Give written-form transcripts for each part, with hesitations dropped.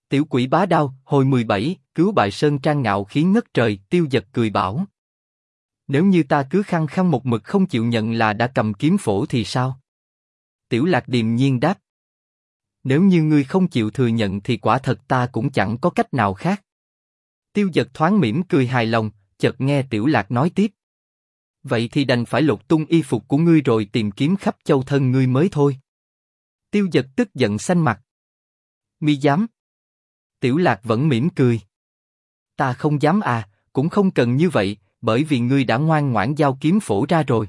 Tiểu quỷ bá đao, hồi 17, cứu bại sơn trang ngạo khí ngất trời. Tiêu Dật cười bảo. Nếu như ta cứ khăng khăng một mực không chịu nhận là đã cầm kiếm phổ thì sao? Tiểu Lạc điềm nhiên đáp. Nếu như ngươi không chịu thừa nhận thì quả thật ta cũng chẳng có cách nào khác. Tiêu Dật thoáng mỉm cười hài lòng, chợt nghe Tiểu Lạc nói tiếp. Vậy thì đành phải lột tung y phục của ngươi rồi tìm kiếm khắp châu thân ngươi mới thôi. Tiêu Dật tức giận xanh mặt. Mi dám? Tiểu Lạc vẫn mỉm cười. Ta không dám à, cũng không cần như vậy, bởi vì ngươi đã ngoan ngoãn giao kiếm phổ ra rồi.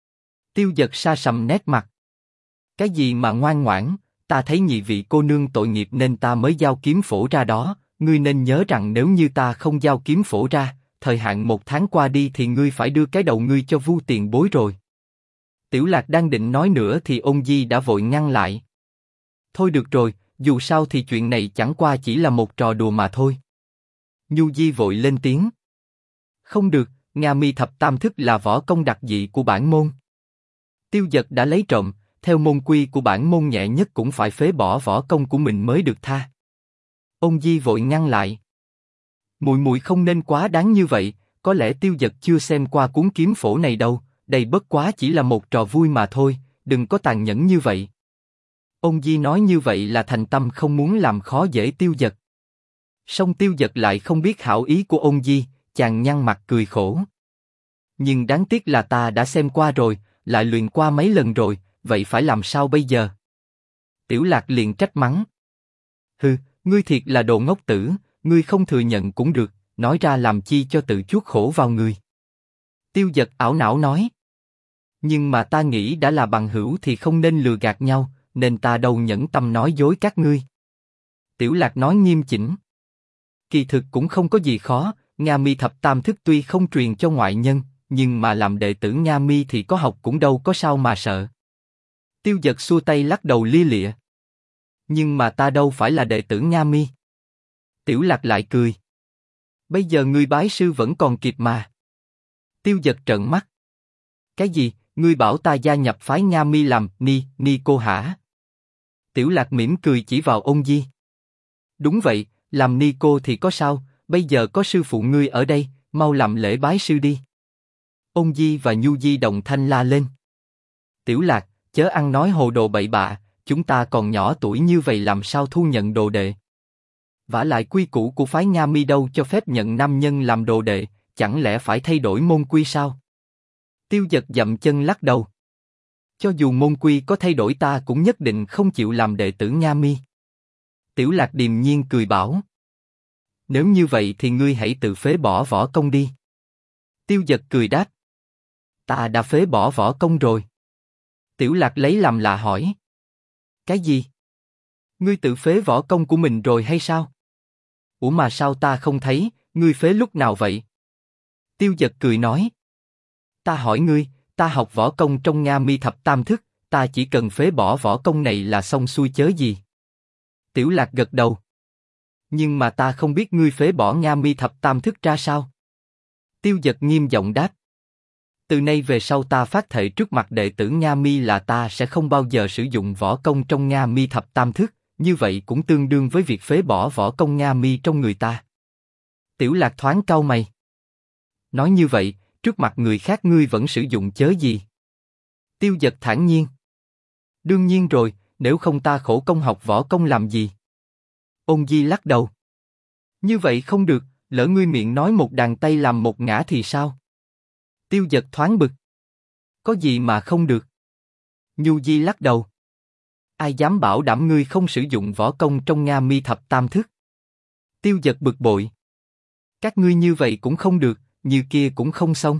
Tiêu Dật sa sầm nét mặt. Cái gì mà ngoan ngoãn, ta thấy nhị vị cô nương tội nghiệp nên ta mới giao kiếm phổ ra đó, ngươi nên nhớ rằng nếu như ta không giao kiếm phổ ra, thời hạn 1 tháng qua đi thì ngươi phải đưa cái đầu ngươi cho Vu tiền bối rồi. Tiểu Lạc đang định nói nữa thì Ôn Di đã vội ngăn lại. Thôi được rồi, dù sao thì chuyện này chẳng qua chỉ là một trò đùa mà thôi. Nhu Di vội lên tiếng. Không được, Nga Mi thập tam thức là võ công đặc dị của bản môn. Tiêu Dật đã lấy trộm, theo môn quy của bản môn nhẹ nhất cũng phải phế bỏ võ công của mình mới được tha. Ôn Di vội ngăn lại. Muội muội không nên quá đáng như vậy, có lẽ Tiêu Dật chưa xem qua cuốn kiếm phổ này đâu, đây bất quá chỉ là một trò vui mà thôi, đừng có tàn nhẫn như vậy. Ôn Di nói như vậy là thành tâm không muốn làm khó dễ Tiêu Dật. Song Tiêu Dật lại không biết hảo ý của Ôn Di, chàng nhăn mặt cười khổ. Nhưng đáng tiếc là ta đã xem qua rồi, lại luyện qua mấy lần rồi, vậy phải làm sao bây giờ? Tiểu Lạc liền trách mắng. Hừ, ngươi thiệt là đồ ngốc tử, ngươi không thừa nhận cũng được, nói ra làm chi cho tự chuốc khổ vào người. Tiêu Dật ảo não nói. Nhưng mà ta nghĩ đã là bằng hữu thì không nên lừa gạt nhau, nên ta đâu nhẫn tâm nói dối các ngươi. Tiểu Lạc nói nghiêm chỉnh. Kỳ thực cũng không có gì khó, Nga Mi thập tam thức tuy không truyền cho ngoại nhân, nhưng mà làm đệ tử Nga Mi thì có học cũng đâu có sao mà sợ. Tiêu Dật xua tay lắc đầu lia lịa. Nhưng mà ta đâu phải là đệ tử Nga Mi. Tiểu Lạc lại cười. Bây giờ ngươi bái sư vẫn còn kịp mà. Tiêu Dật trợn mắt. Cái gì, ngươi bảo ta gia nhập phái Nga Mi làm ni cô hả? Tiểu Lạc mỉm cười chỉ vào Ôn Di. Đúng vậy, làm ni cô thì có sao, bây giờ có sư phụ ngươi ở đây, mau làm lễ bái sư đi. Ôn Di và Nhu Di đồng thanh la lên. Tiểu Lạc, chớ ăn nói hồ đồ bậy bạ, chúng ta còn nhỏ tuổi như vậy làm sao thu nhận đồ đệ? Vả lại quy củ của phái Nga Mi đâu cho phép nhận nam nhân làm đồ đệ, chẳng lẽ phải thay đổi môn quy sao? Tiêu Dật dậm chân lắc đầu. Cho dù môn quy có thay đổi ta cũng nhất định không chịu làm đệ tử Nga Mi. Tiểu Lạc điềm nhiên cười bảo. Nếu như vậy thì ngươi hãy tự phế bỏ võ công đi. Tiêu Dật cười đáp. Ta đã phế bỏ võ công rồi. Tiểu Lạc lấy làm lạ hỏi. Cái gì? Ngươi tự phế võ công của mình rồi hay sao? Ủa mà sao ta không thấy, ngươi phế lúc nào vậy? Tiêu Dật cười nói. Ta hỏi ngươi, ta học võ công trong Nga Mi thập tam thức, ta chỉ cần phế bỏ võ công này là xong xuôi chớ gì? Tiểu Lạc gật đầu. Nhưng mà ta không biết ngươi phế bỏ Nga Mi thập tam thức ra sao? Tiêu Dật nghiêm giọng đáp. Từ nay về sau ta phát thệ trước mặt đệ tử Nga Mi là ta sẽ không bao giờ sử dụng võ công trong Nga Mi thập tam thức, như vậy cũng tương đương với việc phế bỏ võ công Nga Mi trong người ta. Tiểu Lạc thoáng cau mày. Nói như vậy, trước mặt người khác ngươi vẫn sử dụng chớ gì? Tiêu Dật thản nhiên. Đương nhiên rồi, nếu không ta khổ công học võ công làm gì? Ôn Di lắc đầu. Như vậy không được, lỡ ngươi miệng nói một đàn tay làm một ngã thì sao? Tiêu Dật thoáng bực. Có gì mà không được? Nhu Di lắc đầu. Ai dám bảo đảm ngươi không sử dụng võ công trong Nga Mi thập tam thức? Tiêu Dật bực bội. Các ngươi như vậy cũng không được, như kia cũng không xong.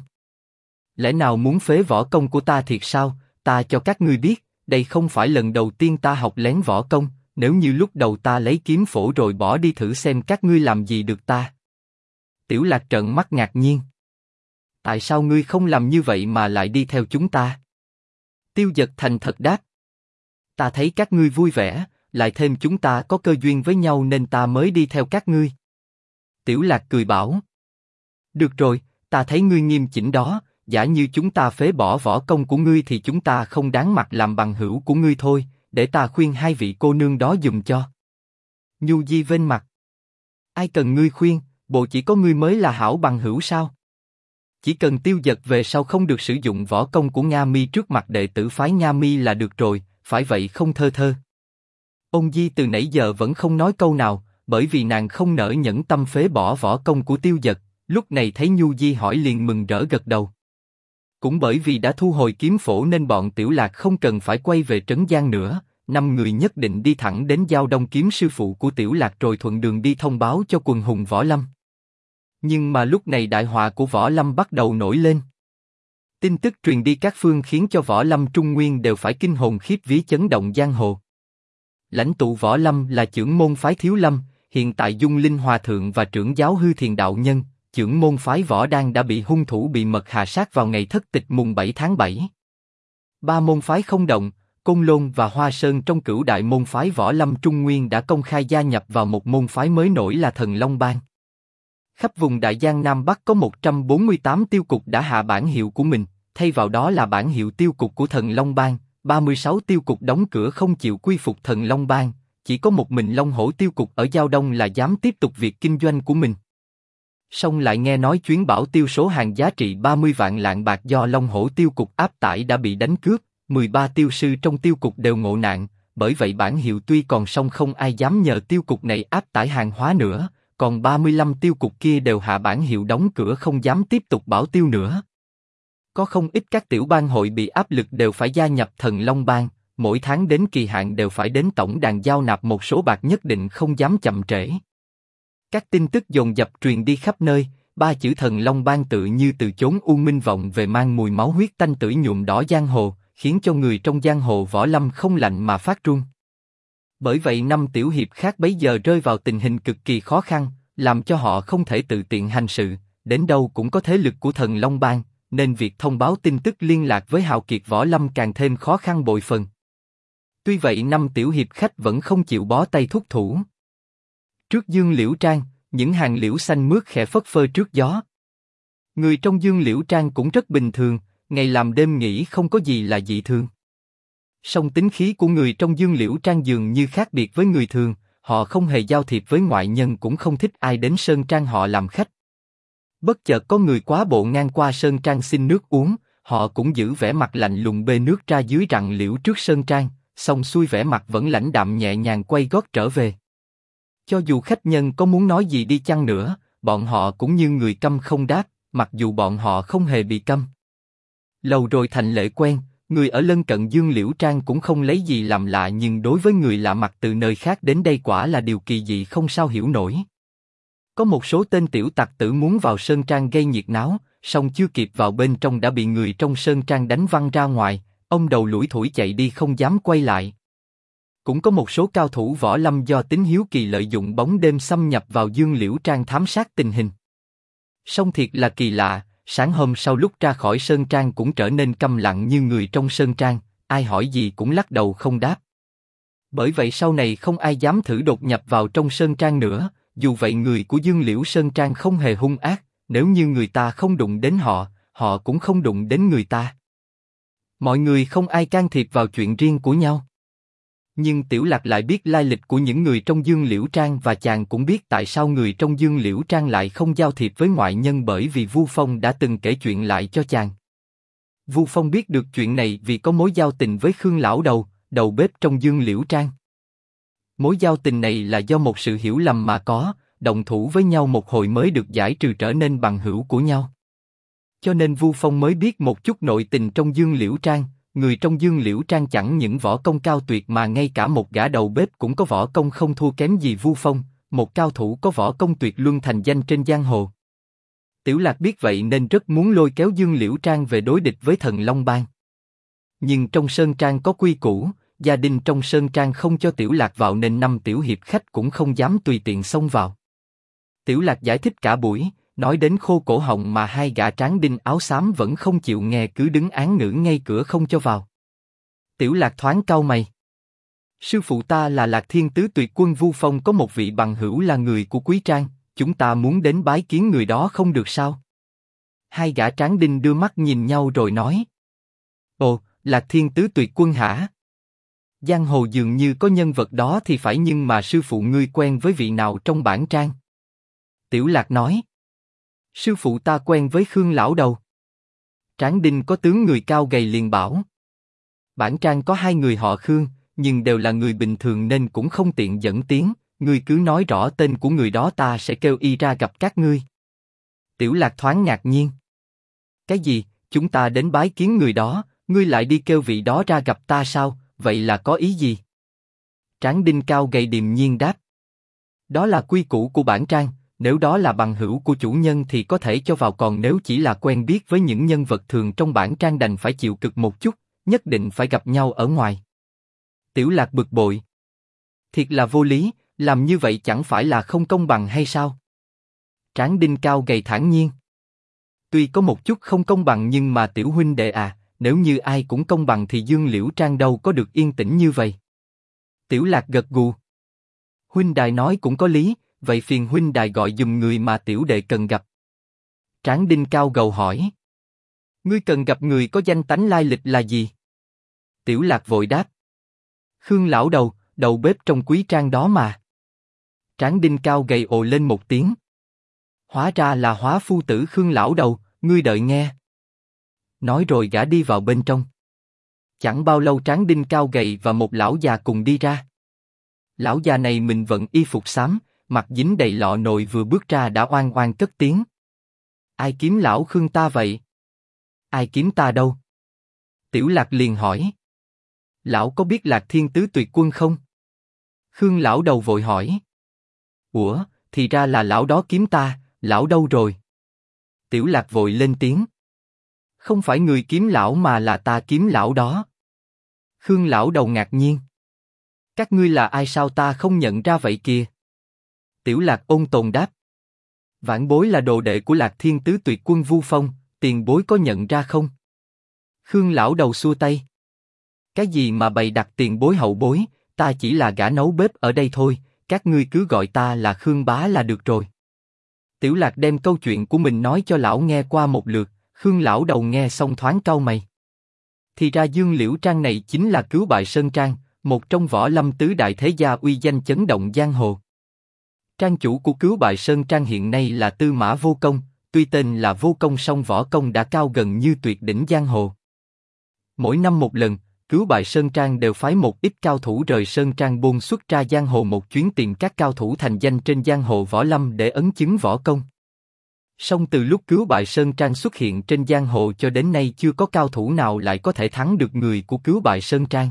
Lẽ nào muốn phế võ công của ta thiệt sao? Ta cho các ngươi biết, đây không phải lần đầu tiên ta học lén võ công, nếu như lúc đầu ta lấy kiếm phổ rồi bỏ đi thử xem các ngươi làm gì được ta. Tiểu Lạc trợn mắt ngạc nhiên. Tại sao ngươi không làm như vậy mà lại đi theo chúng ta? Tiêu Dật thành thật đáp. Ta thấy các ngươi vui vẻ, lại thêm chúng ta có cơ duyên với nhau nên ta mới đi theo các ngươi. Tiểu Lạc cười bảo. Được rồi, ta thấy ngươi nghiêm chỉnh đó, giả như chúng ta phế bỏ võ công của ngươi thì chúng ta không đáng mặt làm bằng hữu của ngươi thôi, để ta khuyên hai vị cô nương đó dùm cho. Nhu Di vênh mặt. Ai cần ngươi khuyên, bộ chỉ có ngươi mới là hảo bằng hữu sao? Chỉ cần Tiêu Dật về sau không được sử dụng võ công của Nga Mi trước mặt đệ tử phái Nga Mi là được rồi, phải vậy không thơ thơ? Ôn Di từ nãy giờ vẫn không nói câu nào, bởi vì nàng không nỡ nhẫn tâm phế bỏ võ công của Tiêu Dật. Lúc này thấy Nhu Di hỏi liền mừng rỡ gật đầu. Cũng bởi vì đã thu hồi kiếm phổ nên bọn Tiểu Lạc không cần phải quay về Trấn Giang nữa, 5 người nhất định đi thẳng đến Giao Đông kiếm sư phụ của Tiểu Lạc rồi thuận đường đi thông báo cho quần hùng Võ Lâm. Nhưng mà lúc này đại họa của Võ Lâm bắt đầu nổi lên. Tin tức truyền đi các phương khiến cho Võ Lâm Trung Nguyên đều phải kinh hồn khiếp vía chấn động giang hồ. Lãnh tụ Võ Lâm là chưởng môn phái Thiếu Lâm, hiện tại Dung Linh Hòa Thượng và trưởng giáo Hư Thiền Đạo Nhân, chưởng môn phái Võ Đan đã bị hung thủ bị mật hạ sát vào ngày thất tịch mùng 7 tháng 7. Ba môn phái Không Động, Côn Lôn và Hoa Sơn trong cửu đại môn phái Võ Lâm Trung Nguyên đã công khai gia nhập vào một môn phái mới nổi là Thần Long Bang. Khắp vùng Đại Giang Nam Bắc có 148 tiêu cục đã hạ bản hiệu của mình, thay vào đó là bản hiệu tiêu cục của Thần Long Bang. 36 tiêu cục đóng cửa không chịu quy phục Thần Long Bang, chỉ có một mình Long Hổ tiêu cục ở Giao Đông là dám tiếp tục việc kinh doanh của mình. Song lại nghe nói chuyến bảo tiêu số hàng giá trị 30 vạn lạng bạc do Long Hổ tiêu cục áp tải đã bị đánh cướp, 13 tiêu sư trong tiêu cục đều ngộ nạn, bởi vậy bản hiệu tuy còn song không ai dám nhờ tiêu cục này áp tải hàng hóa nữa, còn 35 tiêu cục kia đều hạ bản hiệu đóng cửa không dám tiếp tục bảo tiêu nữa. Có không ít các tiểu bang hội bị áp lực đều phải gia nhập Thần Long Bang, mỗi tháng đến kỳ hạn đều phải đến tổng đàn giao nạp một số bạc nhất định không dám chậm trễ. Các tin tức dồn dập truyền đi khắp nơi, ba chữ Thần Long Bang tự như từ chốn u minh vọng về mang mùi máu huyết tanh tưởi nhuộm đỏ giang hồ, khiến cho người trong giang hồ Võ Lâm không lạnh mà phát run. Bởi vậy năm tiểu hiệp khác bấy giờ rơi vào tình hình cực kỳ khó khăn, làm cho họ không thể tự tiện hành sự, đến đâu cũng có thế lực của Thần Long Bang, nên việc thông báo tin tức liên lạc với hào kiệt Võ Lâm càng thêm khó khăn bội phần. Tuy vậy năm tiểu hiệp khách vẫn không chịu bó tay thúc thủ. Trước Dương Liễu Trang, những hàng liễu xanh mướt khẽ phất phơ trước gió. Người trong Dương Liễu Trang cũng rất bình thường, ngày làm đêm nghỉ không có gì là dị thường. Song tính khí của người trong Dương Liễu Trang dường như khác biệt với người thường, họ không hề giao thiệp với ngoại nhân cũng không thích ai đến Sơn Trang họ làm khách. Bất chợt có người quá bộ ngang qua Sơn Trang xin nước uống, họ cũng giữ vẻ mặt lạnh lùng bê nước ra dưới rặng liễu trước Sơn Trang, xong xuôi vẻ mặt vẫn lãnh đạm nhẹ nhàng quay gót trở về. Cho dù khách nhân có muốn nói gì đi chăng nữa, bọn họ cũng như người câm không đáp, mặc dù bọn họ không hề bị câm. Lâu rồi thành lệ quen, người ở lân cận Dương Liễu Trang cũng không lấy gì làm lạ, nhưng đối với người lạ mặt từ nơi khác đến đây quả là điều kỳ dị không sao hiểu nổi. Có một số tên tiểu tặc tử muốn vào Sơn Trang gây nhiệt náo, song chưa kịp vào bên trong đã bị người trong Sơn Trang đánh văng ra ngoài, ông đầu lủi thủi chạy đi không dám quay lại. Cũng có một số cao thủ Võ Lâm do tính hiếu kỳ lợi dụng bóng đêm xâm nhập vào Dương Liễu Trang thám sát tình hình. Song thiệt là kỳ lạ, sáng hôm sau lúc ra khỏi Sơn Trang cũng trở nên câm lặng như người trong Sơn Trang, ai hỏi gì cũng lắc đầu không đáp. Bởi vậy sau này không ai dám thử đột nhập vào trong Sơn Trang nữa, dù vậy người của Dương Liễu Sơn Trang không hề hung ác, nếu như người ta không đụng đến họ, họ cũng không đụng đến người ta. Mọi người không ai can thiệp vào chuyện riêng của nhau. Nhưng Tiểu Lạc lại biết lai lịch của những người trong Dương Liễu Trang và chàng cũng biết tại sao người trong Dương Liễu Trang lại không giao thiệp với ngoại nhân, bởi vì Vu Phong đã từng kể chuyện lại cho chàng. Vu Phong biết được chuyện này vì có mối giao tình với Khương Lão Đầu, đầu bếp trong Dương Liễu Trang. Mối giao tình này là do một sự hiểu lầm mà có, đồng thủ với nhau một hồi mới được giải trừ trở nên bằng hữu của nhau. Cho nên Vu Phong mới biết một chút nội tình trong Dương Liễu Trang. Người trong Dương Liễu Trang chẳng những võ công cao tuyệt mà ngay cả một gã đầu bếp cũng có võ công không thua kém gì Vu Phong, một cao thủ có võ công tuyệt luân thành danh trên giang hồ. Tiểu Lạc biết vậy nên rất muốn lôi kéo Dương Liễu Trang về đối địch với Thần Long Bang. Nhưng trong Sơn Trang có quy củ, gia đình trong Sơn Trang không cho Tiểu Lạc vào nên năm tiểu hiệp khách cũng không dám tùy tiện xông vào. Tiểu Lạc giải thích cả buổi, nói đến khô cổ họng mà hai gã tráng đinh áo xám vẫn không chịu nghe, cứ đứng án ngữ ngay cửa không cho vào. Tiểu Lạc thoáng cau mày. Sư phụ ta là Lạc Thiên Tứ Tuyệt Quân Vu Phong có một vị bằng hữu là người của Quý Trang, chúng ta muốn đến bái kiến người đó không được sao? Hai gã tráng đinh đưa mắt nhìn nhau rồi nói. Ồ, Lạc Thiên Tứ Tuyệt Quân hả? Giang hồ dường như có nhân vật đó thì phải, nhưng mà sư phụ ngươi quen với vị nào trong bản trang? Tiểu Lạc nói. Sư phụ ta quen với Khương lão đầu. Tráng Đinh có tướng người cao gầy liền bảo. Bản trang có 2 người họ Khương, nhưng đều là người bình thường nên cũng không tiện dẫn tiếng, ngươi cứ nói rõ tên của người đó ta sẽ kêu y ra gặp các ngươi. Tiểu Lạc thoáng ngạc nhiên. Cái gì, chúng ta đến bái kiến người đó, ngươi lại đi kêu vị đó ra gặp ta sao, vậy là có ý gì? Tráng Đinh cao gầy điềm nhiên đáp. Đó là quy củ của bản trang, nếu đó là bằng hữu của chủ nhân thì có thể cho vào, còn nếu chỉ là quen biết với những nhân vật thường trong bản trang đành phải chịu cực một chút, nhất định phải gặp nhau ở ngoài. Tiểu Lạc bực bội. Thiệt là vô lý, làm như vậy chẳng phải là không công bằng hay sao? Tráng Đinh cao gầy thản nhiên. Tuy có một chút không công bằng nhưng mà tiểu huynh đệ à, nếu như ai cũng công bằng thì Dương Liễu Trang đâu có được yên tĩnh như vậy. Tiểu Lạc gật gù. Huynh đài nói cũng có lý, vậy phiền huynh đài gọi giùm người mà tiểu đệ cần gặp. Tráng Đinh cao gầu hỏi. Ngươi cần gặp người có danh tánh lai lịch là gì? Tiểu Lạc vội đáp. Khương lão đầu, đầu bếp trong quý trang đó mà. Tráng Đinh cao gầy ồ lên một tiếng. Hóa ra là hóa phu tử Khương lão đầu, ngươi đợi nghe. Nói rồi gã đi vào bên trong. Chẳng bao lâu Tráng Đinh cao gầy và một lão già cùng đi ra. Lão già này mình vận y phục xám, mặt dính đầy lọ nồi, vừa bước ra đã oang oang cất tiếng. Ai kiếm lão Khương ta vậy? Ai kiếm ta đâu? Tiểu Lạc liền hỏi. Lão có biết Lạc Thiên Tứ Tuyệt Quân không? Khương lão đầu vội hỏi. Ủa, thì ra là lão đó kiếm ta, lão đâu rồi? Tiểu Lạc vội lên tiếng. Không phải người kiếm lão mà là ta kiếm lão đó. Khương lão đầu ngạc nhiên. Các ngươi là ai sao ta không nhận ra vậy kìa? Tiểu Lạc ôn tồn đáp. Vãn bối là đồ đệ của Lạc Thiên Tứ Tuyệt Quân Vu Phong, tiền bối có nhận ra không? Khương lão đầu xua tay. Cái gì mà bày đặt tiền bối hậu bối, ta chỉ là gã nấu bếp ở đây thôi, các ngươi cứ gọi ta là Khương bá là được rồi. Tiểu Lạc đem câu chuyện của mình nói cho lão nghe qua một lượt, Khương lão đầu nghe xong thoáng cau mày. Thì ra Dương Liễu Trang này chính là Cứu Bại Sơn Trang, một trong võ lâm tứ đại thế gia uy danh chấn động giang hồ. Trang chủ của Cứu Bại Sơn Trang hiện nay là Tư Mã Vô Công, tuy tên là Vô Công song võ công đã cao gần như tuyệt đỉnh giang hồ. Mỗi năm một lần, Cứu Bại Sơn Trang đều phái một ít cao thủ rời Sơn Trang buôn xuất ra giang hồ một chuyến tìm các cao thủ thành danh trên giang hồ võ lâm để ấn chứng võ công. Song từ lúc Cứu Bại Sơn Trang xuất hiện trên giang hồ cho đến nay chưa có cao thủ nào lại có thể thắng được người của Cứu Bại Sơn Trang.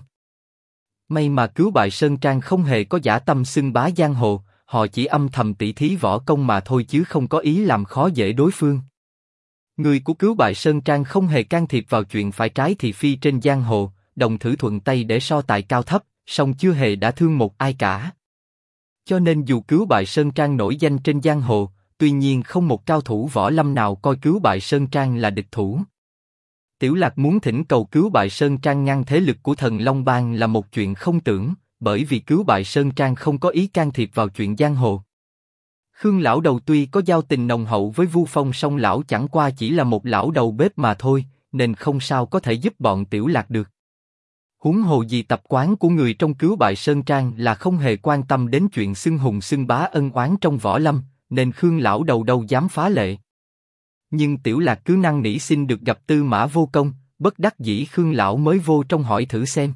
May mà Cứu Bại Sơn Trang không hề có dã tâm xưng bá giang hồ, họ chỉ âm thầm tỉ thí võ công mà thôi chứ không có ý làm khó dễ đối phương. Người của Cứu Bại Sơn Trang không hề can thiệp vào chuyện phải trái thì phi trên giang hồ, đồng thử thuận tay để so tài cao thấp, song chưa hề đã thương một ai cả. Cho nên dù Cứu Bại Sơn Trang nổi danh trên giang hồ, tuy nhiên không một cao thủ võ lâm nào coi Cứu Bại Sơn Trang là địch thủ. Tiểu Lạc muốn thỉnh cầu Cứu Bại Sơn Trang ngăn thế lực của Thần Long Bang là một chuyện không tưởng, bởi vì Cứu Bại Sơn Trang không có ý can thiệp vào chuyện giang hồ. Khương lão đầu tuy có giao tình nồng hậu với Vu Phong song lão chẳng qua chỉ là một lão đầu bếp mà thôi, nên không sao có thể giúp bọn Tiểu Lạc được. Huống hồ gì tập quán của người trong Cứu Bại Sơn Trang là không hề quan tâm đến chuyện xưng hùng xưng bá ân oán trong võ lâm, nên Khương lão đầu đâu dám phá lệ. Nhưng Tiểu Lạc cứ năn nỉ xin được gặp Tư Mã Vô Công, bất đắc dĩ Khương lão mới vô trong hỏi thử xem.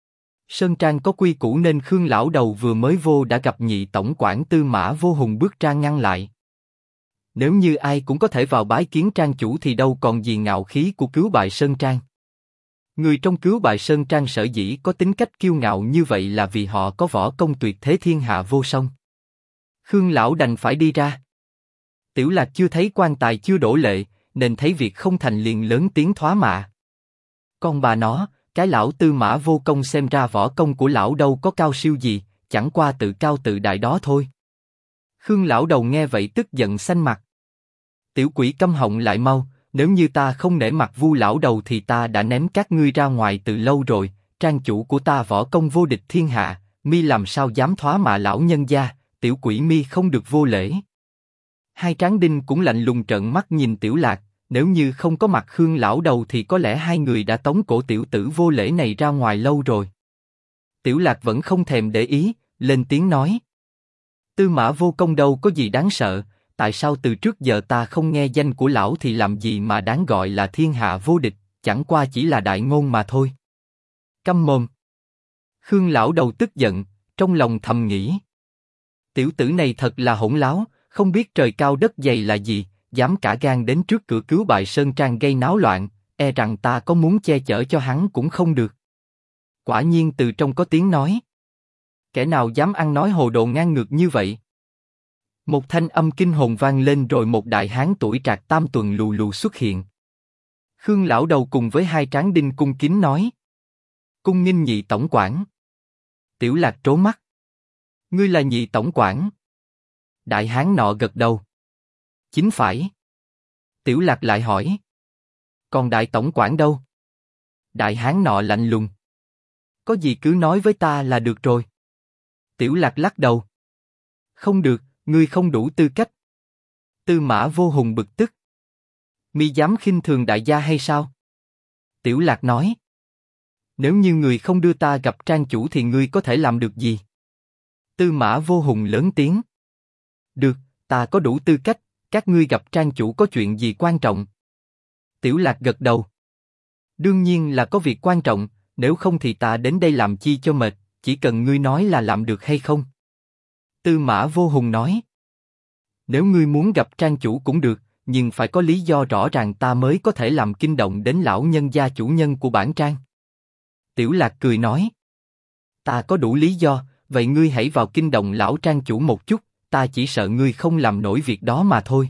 Sơn Trang có quy củ nên Khương lão đầu vừa mới vô đã gặp nhị tổng quản Tư Mã Vô Hùng bước ra ngăn lại. Nếu như ai cũng có thể vào bái kiến trang chủ thì đâu còn gì ngạo khí của Cứu Bại Sơn Trang. Người trong Cứu Bại Sơn Trang sở dĩ có tính cách kiêu ngạo như vậy là vì họ có võ công tuyệt thế thiên hạ vô song. Khương lão đành phải đi ra. Tiểu Lạc chưa thấy quan tài chưa đổ lệ, nên thấy việc không thành liền lớn tiếng thoá mạ. Con bà nó, cái lão Tư Mã Vô Công xem ra võ công của lão đâu có cao siêu gì, chẳng qua tự cao tự đại đó thôi. Khương lão đầu nghe vậy tức giận xanh mặt. Tiểu quỷ câm họng lại mau, nếu như ta không nể mặt Vu lão đầu thì ta đã ném các ngươi ra ngoài từ lâu rồi. Trang chủ của ta võ công vô địch thiên hạ, mi làm sao dám thoá mạ lão nhân gia? Tiểu quỷ mi không được vô lễ. Hai Tráng Đinh cũng lạnh lùng trợn mắt nhìn Tiểu Lạc. Nếu như không có mặt Khương lão đầu thì có lẽ hai người đã tống cổ tiểu tử vô lễ này ra ngoài lâu rồi. Tiểu Lạc vẫn không thèm để ý, lên tiếng nói. Tư Mã Vô Công đâu có gì đáng sợ, tại sao từ trước giờ ta không nghe danh của lão thì làm gì mà đáng gọi là thiên hạ vô địch, chẳng qua chỉ là đại ngôn mà thôi. Câm mồm! Khương lão đầu tức giận, trong lòng thầm nghĩ. Tiểu tử này thật là hỗn láo, không biết trời cao đất dày là gì, dám cả gan đến trước cửa Cứu Bại Sơn Trang gây náo loạn, e rằng ta có muốn che chở cho hắn cũng không được. Quả nhiên từ trong có tiếng nói. Kẻ nào dám ăn nói hồ đồ ngang ngược như vậy? Một thanh âm kinh hồn vang lên rồi một đại hán tuổi trạc tam tuần lù lù xuất hiện. Khương lão đầu cùng với hai tráng đinh cung kính nói. Cung nghinh nhị tổng quản. Tiểu Lạc trố mắt. Ngươi là nhị tổng quản? Đại hán nọ gật đầu. Chính phải. Tiểu Lạc lại hỏi. Còn đại tổng quản đâu? Đại hán nọ lạnh lùng. Có gì cứ nói với ta là được rồi. Tiểu Lạc lắc đầu. Không được, ngươi không đủ tư cách. Tư Mã Vô Hùng bực tức. Mi dám khinh thường đại gia hay sao? Tiểu Lạc nói. Nếu như người không đưa ta gặp trang chủ thì ngươi có thể làm được gì? Tư Mã Vô Hùng lớn tiếng. Được, ta có đủ tư cách, các ngươi gặp trang chủ có chuyện gì quan trọng? Tiểu Lạc gật đầu. Đương nhiên là có việc quan trọng, nếu không thì ta đến đây làm chi cho mệt, chỉ cần ngươi nói là làm được hay không? Tư Mã Vô Hùng nói. Nếu ngươi muốn gặp trang chủ cũng được, nhưng phải có lý do rõ ràng ta mới có thể làm kinh động đến lão nhân gia chủ nhân của bản trang. Tiểu Lạc cười nói. Ta có đủ lý do, vậy ngươi hãy vào kinh động lão trang chủ một chút, ta chỉ sợ ngươi không làm nổi việc đó mà thôi.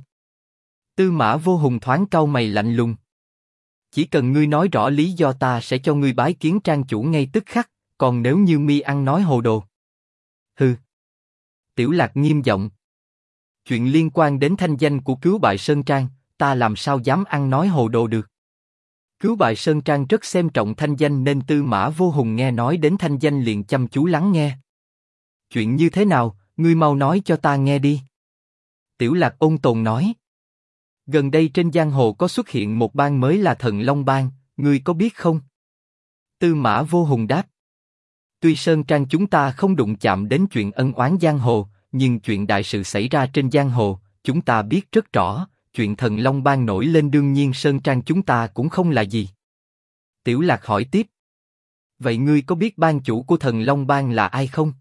Tư Mã Vô Hùng thoáng cau mày lạnh lùng. Chỉ cần ngươi nói rõ lý do ta sẽ cho ngươi bái kiến trang chủ ngay tức khắc, còn nếu như mi ăn nói hồ đồ. Hừ. Tiểu Lạc nghiêm giọng. Chuyện liên quan đến thanh danh của Cứu Bại Sơn Trang, ta làm sao dám ăn nói hồ đồ được. Cứu Bại Sơn Trang rất xem trọng thanh danh nên Tư Mã Vô Hùng nghe nói đến thanh danh liền chăm chú lắng nghe. Chuyện như thế nào, ngươi mau nói cho ta nghe đi. Tiểu Lạc ôn tồn nói. Gần đây trên giang hồ có xuất hiện một bang mới là Thần Long Bang, ngươi có biết không? Tư Mã Vô Hùng đáp. Tuy Sơn Trang chúng ta không đụng chạm đến chuyện ân oán giang hồ, nhưng chuyện đại sự xảy ra trên giang hồ, chúng ta biết rất rõ. Chuyện Thần Long Bang nổi lên đương nhiên Sơn Trang chúng ta cũng không là gì. Tiểu Lạc hỏi tiếp. Vậy ngươi có biết bang chủ của Thần Long Bang là ai không?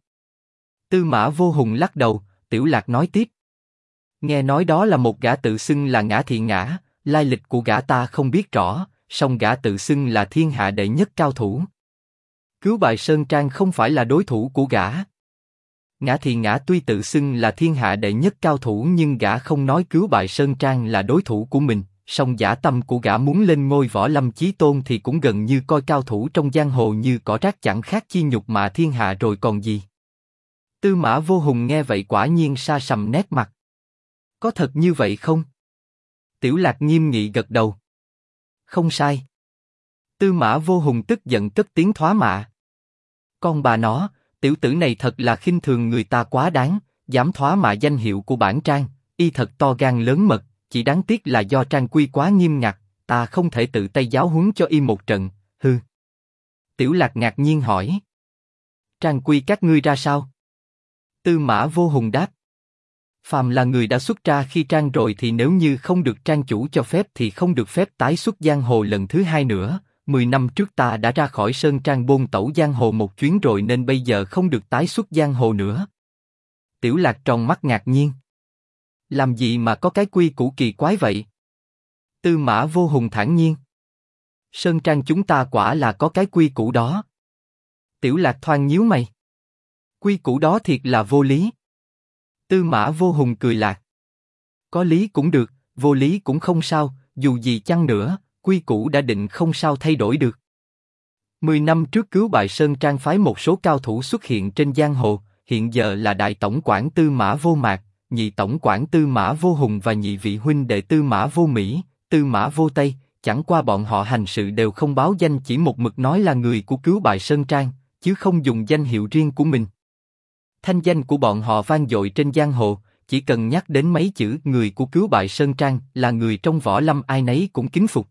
Tư Mã Vô Hùng lắc đầu, Tiểu Lạc nói tiếp. Nghe nói đó là một gã tự xưng là Ngã Thị Ngã, lai lịch của gã ta không biết rõ, song gã tự xưng là thiên hạ đệ nhất cao thủ. Cứu Bại Sơn Trang không phải là đối thủ của gã. Ngã Thị Ngã tuy tự xưng là thiên hạ đệ nhất cao thủ nhưng gã không nói Cứu Bại Sơn Trang là đối thủ của mình, song dã tâm của gã muốn lên ngôi võ lâm chí tôn thì cũng gần như coi cao thủ trong giang hồ như cỏ rác chẳng khác chi nhục mạ thiên hạ rồi còn gì. Tư Mã Vô Hùng nghe vậy quả nhiên sa sầm nét mặt. Có thật như vậy không? Tiểu Lạc nghiêm nghị gật đầu. Không sai. Tư Mã Vô Hùng tức giận cất tiếng thoá mạ. Con bà nó, tiểu tử này thật là khinh thường người ta quá đáng, dám thoá mạ danh hiệu của bản trang, y thật to gan lớn mật, chỉ đáng tiếc là do trang quy quá nghiêm ngặt, ta không thể tự tay giáo huấn cho y một trận, hừ. Tiểu Lạc ngạc nhiên hỏi. Trang quy các ngươi ra sao? Tư Mã Vô Hùng đáp. Phàm là người đã xuất ra khi trang rồi thì nếu như không được trang chủ cho phép thì không được phép tái xuất giang hồ lần thứ hai nữa. 10 năm trước ta đã ra khỏi Sơn Trang bôn tẩu giang hồ một chuyến rồi nên bây giờ không được tái xuất giang hồ nữa. Tiểu Lạc tròn mắt ngạc nhiên. Làm gì mà có cái quy củ kỳ quái vậy? Tư Mã Vô Hùng thản nhiên. Sơn Trang chúng ta quả là có cái quy củ đó. Tiểu Lạc thoáng nhíu mày. Quy củ đó thiệt là vô lý. Tư Mã Vô Hùng cười lạc. Có lý cũng được, vô lý cũng không sao, dù gì chăng nữa, quy củ đã định không sao thay đổi được. 10 năm trước Cứu Bại Sơn Trang phái một số cao thủ xuất hiện trên giang hồ, hiện giờ là đại tổng quản Tư Mã Vô Mạc, nhị tổng quản Tư Mã Vô Hùng và nhị vị huynh đệ Tư Mã Vô Mỹ, Tư Mã Vô Tây, chẳng qua bọn họ hành sự đều không báo danh, chỉ một mực nói là người của Cứu Bại Sơn Trang, chứ không dùng danh hiệu riêng của mình. Thanh danh của bọn họ vang dội trên giang hồ, chỉ cần nhắc đến mấy chữ người của Cứu Bại Sơn Trang là người trong võ lâm ai nấy cũng kính phục.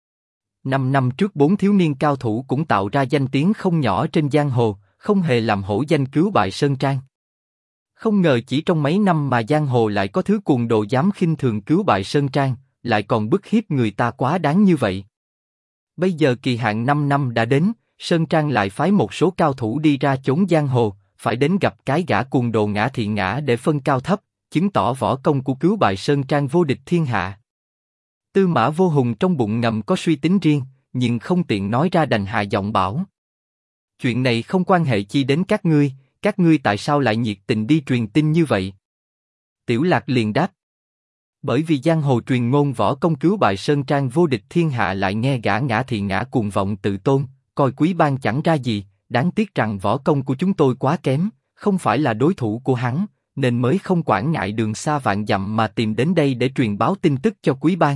5 năm trước 4 thiếu niên cao thủ cũng tạo ra danh tiếng không nhỏ trên giang hồ, không hề làm hổ danh Cứu Bại Sơn Trang. Không ngờ chỉ trong mấy năm mà giang hồ lại có thứ cuồng đồ dám khinh thường cứu bại Sơn Trang, lại còn bức hiếp người ta quá đáng như vậy. Bây giờ kỳ hạn 5 năm đã đến, Sơn Trang lại phái một số cao thủ đi ra chốn giang hồ, phải đến gặp cái gã cuồng đồ Ngã Thị Ngã để phân cao thấp, chứng tỏ võ công của cứu bại Sơn Trang vô địch thiên hạ. Tư Mã Vô Hùng trong bụng ngầm có suy tính riêng, nhưng không tiện nói ra đành hạ giọng bảo. Chuyện này không quan hệ chi đến các ngươi tại sao lại nhiệt tình đi truyền tin như vậy? Tiểu Lạc liền đáp. Bởi vì giang hồ truyền ngôn võ công cứu bại Sơn Trang vô địch thiên hạ lại nghe gã Ngã Thị Ngã cuồng vọng tự tôn, coi quý bang chẳng ra gì, đáng tiếc rằng võ công của chúng tôi quá kém, không phải là đối thủ của hắn, nên mới không quản ngại đường xa vạn dặm mà tìm đến đây để truyền báo tin tức cho quý bang.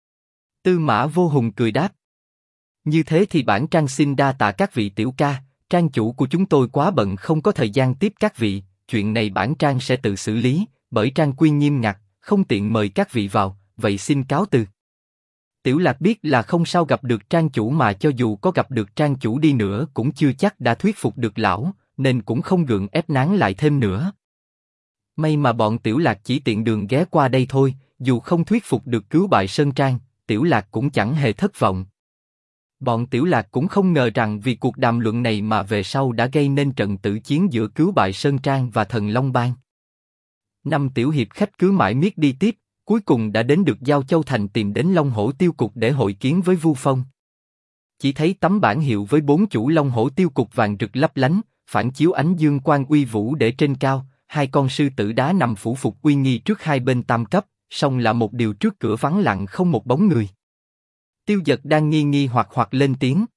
Tư Mã Vô Hùng cười đáp. Như thế thì bản Trang xin đa tạ các vị tiểu ca, Trang chủ của chúng tôi quá bận không có thời gian tiếp các vị, chuyện này bản Trang sẽ tự xử lý, bởi Trang quy nghiêm ngặt, không tiện mời các vị vào, vậy xin cáo từ. Tiểu Lạc biết là không sao gặp được Trang chủ, mà cho dù có gặp được Trang chủ đi nữa cũng chưa chắc đã thuyết phục được lão, nên cũng không gượng ép nán lại thêm nữa. May mà bọn Tiểu Lạc chỉ tiện đường ghé qua đây thôi, dù không thuyết phục được cứu bại Sơn Trang, Tiểu Lạc cũng chẳng hề thất vọng. Bọn Tiểu Lạc cũng không ngờ rằng vì cuộc đàm luận này mà về sau đã gây nên trận tử chiến giữa cứu bại Sơn Trang và Thần Long Bang. Năm tiểu hiệp khách cứ mãi miết đi tiếp, cuối cùng đã đến được Giao Châu Thành, tìm đến Long Hổ Tiêu Cục để hội kiến với Vu Phong. Chỉ thấy tấm bản hiệu với 4 chữ Long Hổ Tiêu Cục vàng rực lấp lánh, phản chiếu ánh dương quang uy vũ để trên cao, 2 con sư tử đá nằm phủ phục uy nghi trước hai bên tam cấp, song là một điều trước cửa vắng lặng không một bóng người. Tiêu Dật đang nghi hoặc lên tiếng.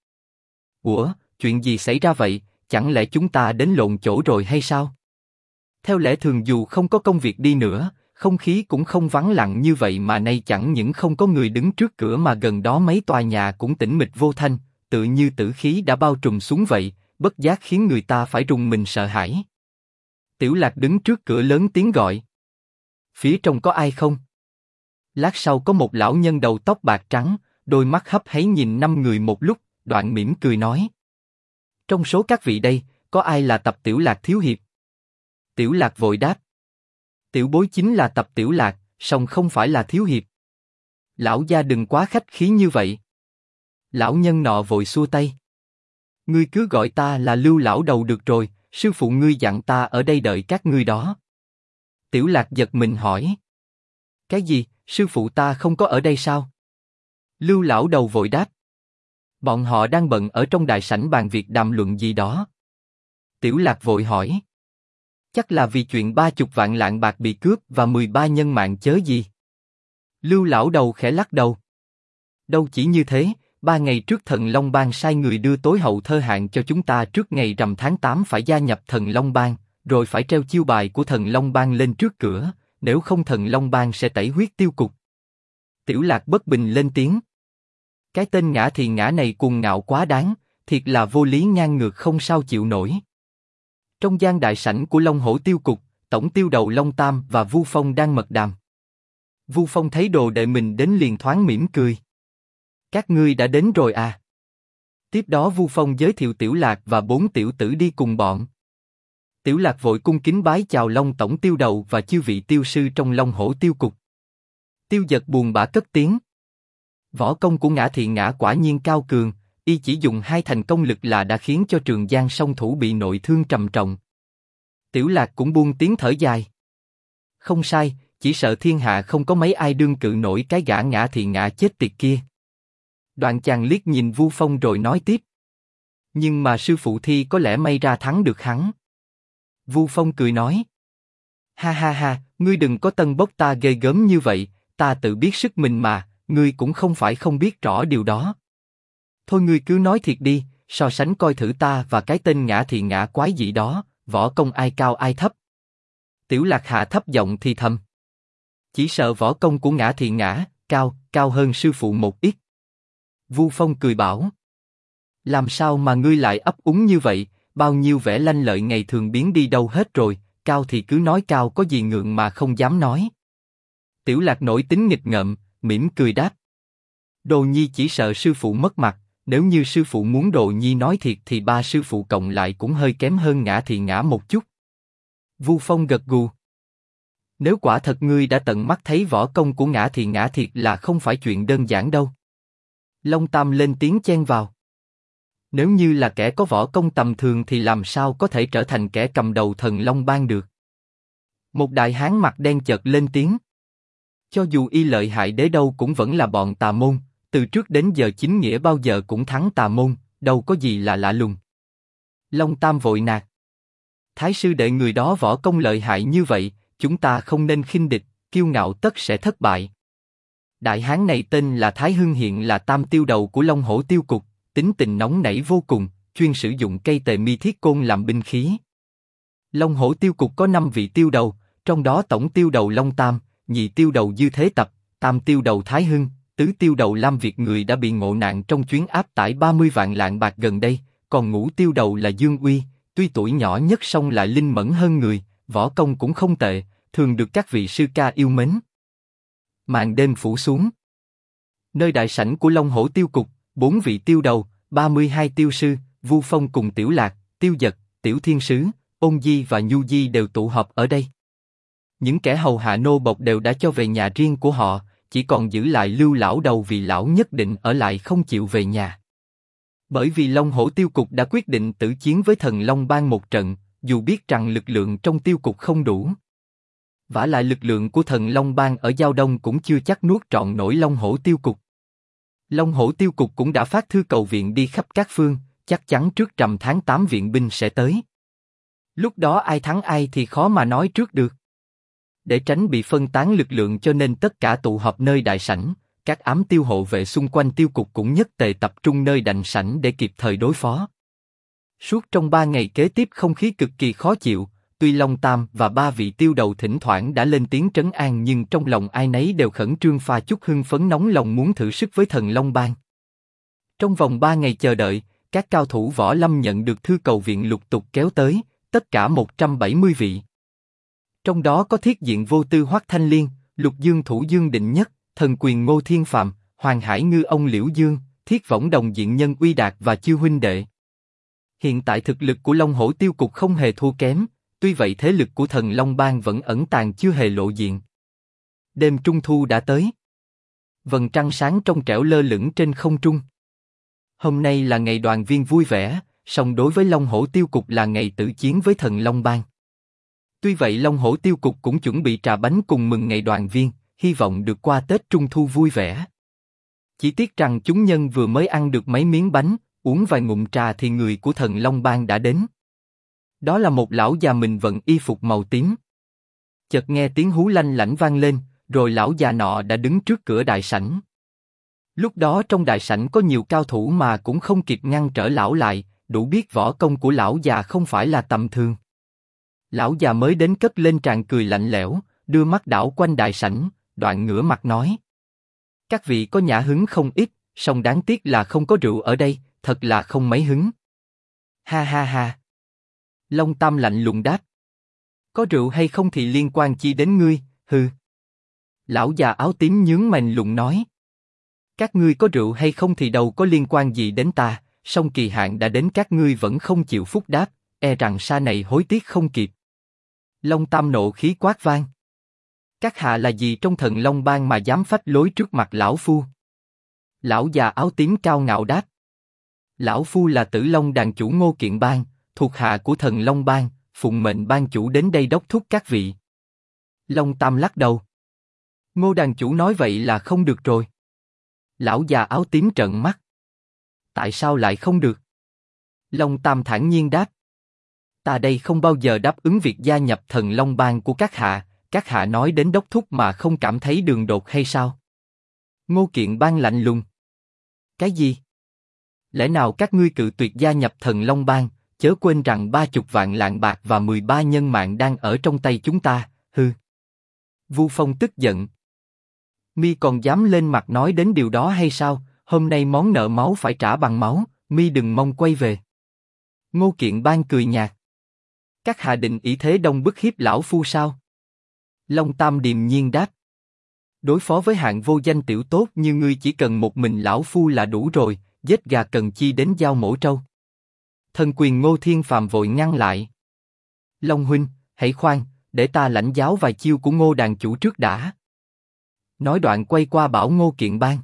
Ủa, chuyện gì xảy ra vậy, chẳng lẽ chúng ta đến lộn chỗ rồi hay sao? Theo lẽ thường dù không có công việc đi nữa, không khí cũng không vắng lặng như vậy, mà nay chẳng những không có người đứng trước cửa mà gần đó mấy tòa nhà cũng tĩnh mịch vô thanh, tự như tử khí đã bao trùm xuống vậy, bất giác khiến người ta phải rùng mình sợ hãi. Tiểu Lạc đứng trước cửa lớn tiếng gọi. Phía trong có ai không? Lát sau có một lão nhân đầu tóc bạc trắng, đôi mắt hấp háy nhìn 5 người một lúc, đoạn mỉm cười nói. Trong số các vị đây, có ai là Tập Tiểu Lạc thiếu hiệp? Tiểu Lạc vội đáp. Tiểu bối chính là Tập Tiểu Lạc, song không phải là thiếu hiệp. Lão gia đừng quá khách khí như vậy. Lão nhân nọ vội xua tay. Ngươi cứ gọi ta là Lưu lão đầu được rồi, sư phụ ngươi dặn ta ở đây đợi các ngươi đó. Tiểu Lạc giật mình hỏi. Cái gì, sư phụ ta không có ở đây sao? Lưu lão đầu vội đáp. Bọn họ đang bận ở trong đại sảnh bàn việc đàm luận gì đó. Tiểu Lạc vội hỏi. Chắc là vì chuyện 30 vạn lạng bạc bị cướp và 13 nhân mạng chớ gì. Lưu lão đầu khẽ lắc đầu. Đâu chỉ như thế, 3 ngày trước Thần Long Bang sai người đưa tối hậu thơ hạn cho chúng ta trước ngày rằm tháng 8 phải gia nhập Thần Long Bang, rồi phải treo chiêu bài của Thần Long Bang lên trước cửa, nếu không Thần Long Bang sẽ tẩy huyết tiêu cục. Tiểu Lạc bất bình lên tiếng. Cái tên Ngã Thị Ngã này cuồng ngạo quá đáng, thiệt là vô lý ngang ngược không sao chịu nổi. Trong gian đại sảnh của Long Hổ Tiêu Cục, tổng tiêu đầu Long Tam và Vu Phong đang mật đàm. Vu Phong thấy đồ đệ mình đến liền thoáng mỉm cười. Các ngươi đã đến rồi à? Tiếp đó Vu Phong giới thiệu Tiểu Lạc và 4 tiểu tử đi cùng bọn. Tiểu Lạc vội cung kính bái chào Long tổng tiêu đầu và chư vị tiêu sư trong Long Hổ Tiêu Cục. Tiêu Dật buồn bã cất tiếng. Võ công của Ngã Thị Ngã quả nhiên cao cường, y chỉ dùng 2 thành công lực là đã khiến cho Trường Giang song thủ bị nội thương trầm trọng. Tiểu Lạc cũng buông tiếng thở dài. Không sai, chỉ sợ thiên hạ không có mấy ai đương cự nổi cái gã Ngã Thị Ngã chết tiệt kia. Đoạn chàng liếc nhìn Vu Phong rồi nói tiếp. Nhưng mà sư phụ thi có lẽ may ra thắng được hắn. Vu Phong cười nói. Ha ha ha, ngươi đừng có tân bốc ta ghê gớm như vậy, ta tự biết sức mình mà, ngươi cũng không phải không biết rõ điều đó. Thôi ngươi cứ nói thiệt đi, so sánh coi thử ta và cái tên Ngã Thị Ngã quái dị đó, võ công ai cao ai thấp. Tiểu Lạc hạ thấp giọng thì thầm. Chỉ sợ võ công của Ngã Thị Ngã, cao hơn sư phụ một ít. Vu Phong cười bảo. Làm sao mà ngươi lại ấp úng như vậy, bao nhiêu vẻ lanh lợi ngày thường biến đi đâu hết rồi, cao thì cứ nói cao có gì ngượng mà không dám nói. Tiểu Lạc nổi tính nghịch ngợm, mỉm cười đáp. Đồ nhi chỉ sợ sư phụ mất mặt, nếu như sư phụ muốn đồ nhi nói thiệt thì 3 sư phụ cộng lại cũng hơi kém hơn Ngã Thị Ngã một chút. Vu Phong gật gù. Nếu quả thật ngươi đã tận mắt thấy võ công của Ngã thì Ngã Thiệt là không phải chuyện đơn giản đâu. Long Tam lên tiếng chen vào. Nếu như là kẻ có võ công tầm thường thì làm sao có thể trở thành kẻ cầm đầu Thần Long Bang được? Một đại hán mặt đen chợt lên tiếng. Cho dù y lợi hại đế đâu cũng vẫn là bọn tà môn, từ trước đến giờ chính nghĩa bao giờ cũng thắng tà môn, đâu có gì là lạ lùng. Long Tam vội nạt. Thái sư đệ người đó võ công lợi hại như vậy, chúng ta không nên khinh địch, kiêu ngạo tất sẽ thất bại. Đại hán này tên là Thái Hưng, hiện là tam tiêu đầu của Long Hổ Tiêu Cục, tính tình nóng nảy vô cùng, chuyên sử dụng cây tề mi thiết côn làm binh khí. Long Hổ Tiêu Cục có 5 vị tiêu đầu, trong đó tổng tiêu đầu Long Tam, nhị tiêu đầu Dư Thế Tập, tam tiêu đầu Thái Hưng, tứ tiêu đầu Lam Việt người đã bị ngộ nạn trong chuyến áp tải 30 vạn lạng bạc gần đây, còn ngũ tiêu đầu là Dương Uy, tuy tuổi nhỏ nhất song lại linh mẫn hơn người, võ công cũng không tệ, thường được các vị sư ca yêu mến. Màn đêm phủ xuống. Nơi đại sảnh của Long Hổ Tiêu Cục, 4 vị tiêu đầu, 32 tiêu sư, Vu Phong cùng Tiểu Lạc, Tiêu Dật, Tiểu Thiên Sứ, Ôn Di và Nhu Di đều tụ họp ở đây. Những kẻ hầu hạ nô bộc đều đã cho về nhà riêng của họ, chỉ còn giữ lại Lưu lão đầu vì lão nhất định ở lại không chịu về nhà. Bởi vì Long Hổ Tiêu Cục đã quyết định tử chiến với Thần Long Bang một trận, dù biết rằng lực lượng trong tiêu cục không đủ. Vả lại lực lượng của Thần Long Bang ở Giao Đông cũng chưa chắc nuốt trọn nổi Long Hổ Tiêu Cục. Long Hổ Tiêu Cục cũng đã phát thư cầu viện đi khắp các phương, chắc chắn trước rằm tháng 8 viện binh sẽ tới. Lúc đó ai thắng ai thì khó mà nói trước được. Để tránh bị phân tán lực lượng cho nên tất cả tụ họp nơi đại sảnh, các ám tiêu hộ vệ xung quanh tiêu cục cũng nhất tề tập trung nơi đại sảnh để kịp thời đối phó. Suốt trong 3 ngày kế tiếp không khí cực kỳ khó chịu, tuy Long Tam và 3 vị tiêu đầu thỉnh thoảng đã lên tiếng trấn an nhưng trong lòng ai nấy đều khẩn trương pha chút hưng phấn nóng lòng muốn thử sức với Thần Long Bang. Trong vòng 3 ngày chờ đợi, các cao thủ võ lâm nhận được thư cầu viện lục tục kéo tới, tất cả 170 vị. Trong đó có Thiết Diện Vô Tư Hoắc Thanh Liên, Lục Dương Thủ Dương Định Nhất, Thần Quyền Ngô Thiên Phạm, Hoàng Hải Ngư ông Liễu Dương, Thiết Võng Đồng Diện Nhân Uy Đạt và Chiêu huynh đệ. Hiện tại thực lực của Long Hổ Tiêu Cục không hề thua kém, tuy vậy thế lực của Thần Long Bang vẫn ẩn tàng chưa hề lộ diện. Đêm Trung Thu đã tới. Vầng trăng sáng trong trẻo lơ lửng trên không trung. Hôm nay là ngày đoàn viên vui vẻ, song đối với Long Hổ Tiêu Cục là ngày tử chiến với Thần Long Bang. Tuy vậy Long Hổ Tiêu Cục cũng chuẩn bị trà bánh cùng mừng ngày đoàn viên, hy vọng được qua Tết Trung Thu vui vẻ. Chỉ tiếc rằng chúng nhân vừa mới ăn được mấy miếng bánh, uống vài ngụm trà thì người của Thần Long Bang đã đến. Đó là một lão già mình vận y phục màu tím. Chợt nghe tiếng hú lanh lảnh vang lên, rồi lão già nọ đã đứng trước cửa đại sảnh. Lúc đó trong đại sảnh có nhiều cao thủ mà cũng không kịp ngăn trở lão lại, đủ biết võ công của lão già không phải là tầm thường. Lão già mới đến cất lên tràng cười lạnh lẽo, đưa mắt đảo quanh đại sảnh, đoạn ngửa mặt nói: các vị có nhã hứng không ít, song đáng tiếc là không có rượu ở đây, thật là không mấy hứng. Ha ha ha. Long Tam lạnh lùng đáp: có rượu hay không thì liên quan chi đến ngươi, hừ. Lão già áo tím nhướng mày lùng nói: các ngươi có rượu hay không thì đâu có liên quan gì đến ta, song kỳ hạn đã đến các ngươi vẫn không chịu phúc đáp, e rằng sa này hối tiếc không kịp. Long Tam nộ khí quát vang: các hạ là gì trong Thần Long Bang mà dám phách lối trước mặt lão phu? Lão già áo tím cao ngạo đáp: lão phu là Tử Long đàn chủ Ngô Kiện Bang, thuộc hạ của Thần Long Bang, phụng mệnh ban chủ đến đây đốc thúc các vị. Long Tam lắc đầu: Ngô đàn chủ nói vậy là không được rồi. Lão già áo tím trợn mắt: tại sao lại không được? Long Tam thản nhiên đáp: ta đây không bao giờ đáp ứng việc gia nhập Thần Long Bang của các hạ nói đến đốc thúc mà không cảm thấy đường đột hay sao? Ngô Kiện Bang lạnh lùng: cái gì? Lẽ nào các ngươi cự tuyệt gia nhập Thần Long Bang, chớ quên rằng 30 vạn lạng bạc và 13 nhân mạng đang ở trong tay chúng ta, hừ. Vu Phong tức giận: mi còn dám lên mặt nói đến điều đó hay sao? Hôm nay món nợ máu phải trả bằng máu, mi đừng mong quay về. Ngô Kiện Bang cười nhạt: các hạ định ý thế đông bức hiếp lão phu sao? Long Tam điềm nhiên đáp: đối phó với hạng vô danh tiểu tốt như ngươi chỉ cần một mình lão phu là đủ rồi, giết gà cần chi đến dao mổ trâu. Thần Quyền Ngô Thiên Phàm vội ngăn lại: Long huynh, Hãy khoan, để ta lãnh giáo vài chiêu của Ngô đàn chủ trước đã. Nói đoạn quay qua bảo Ngô Kiện Bang.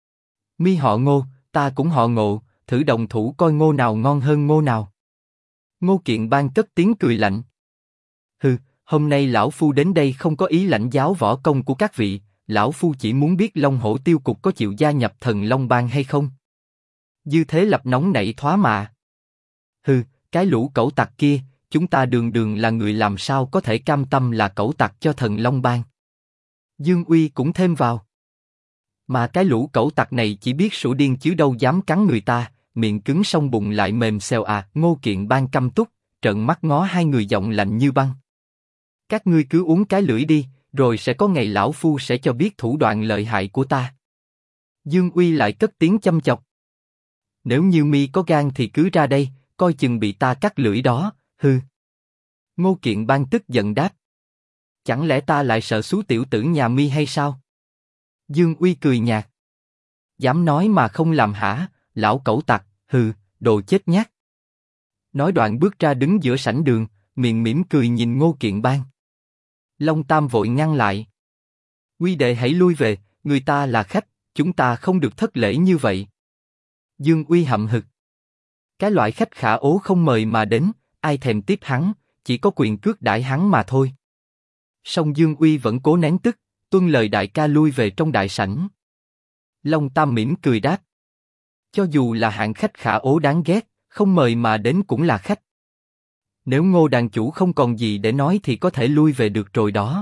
Mi họ Ngô, ta cũng họ Ngộ, thử đồng thủ coi Ngô nào ngon hơn Ngô nào. Ngô Kiện Bang cất tiếng cười lạnh. Hừ, hôm nay lão phu đến đây không có ý lãnh giáo võ công của các vị, lão phu chỉ muốn biết Long Hổ Tiêu Cục có chịu gia nhập Thần Long Bang hay không. Dư Thế Lập nóng nảy thoá mạ. Hừ, cái lũ cẩu tặc kia, chúng ta đường đường là người làm sao có thể cam tâm là cẩu tặc cho Thần Long Bang. Dương Uy cũng thêm vào. Mà cái lũ cẩu tặc này chỉ biết sủa điên chứ đâu dám cắn người ta, miệng cứng song bụng lại mềm xèo à. Ngô Kiện Bang căm túc, trợn mắt ngó hai người giọng lạnh như băng. Các ngươi cứ uống cái lưỡi đi, rồi sẽ có ngày lão phu sẽ cho biết thủ đoạn lợi hại của ta. Dương Uy lại cất tiếng châm chọc. Nếu như mi có gan thì cứ ra đây, coi chừng bị ta cắt lưỡi đó, hư. Ngô Kiện Bang tức giận đáp. Chẳng lẽ ta lại sợ xú tiểu tử nhà mi hay sao? Dương Uy cười nhạt. Dám nói mà không làm hả, lão cẩu tặc, hừ, đồ chết nhát. Nói đoạn bước ra đứng giữa sảnh đường, miệng mỉm cười nhìn Ngô Kiện Bang. Long Tam vội ngăn lại. Uy đệ hãy lui về, người ta là khách, chúng ta không được thất lễ như vậy. Dương Uy hậm hực. Cái loại khách khả ố không mời mà đến, ai thèm tiếp hắn, chỉ có quyền cước đãi hắn mà thôi. Song Dương Uy vẫn cố nén tức, tuân lời đại ca lui về trong đại sảnh. Long Tam mỉm cười đáp. Cho dù là hạng khách khả ố đáng ghét, không mời mà đến cũng là khách. Nếu Ngô đàn chủ không còn gì để nói thì có thể lui về được rồi đó.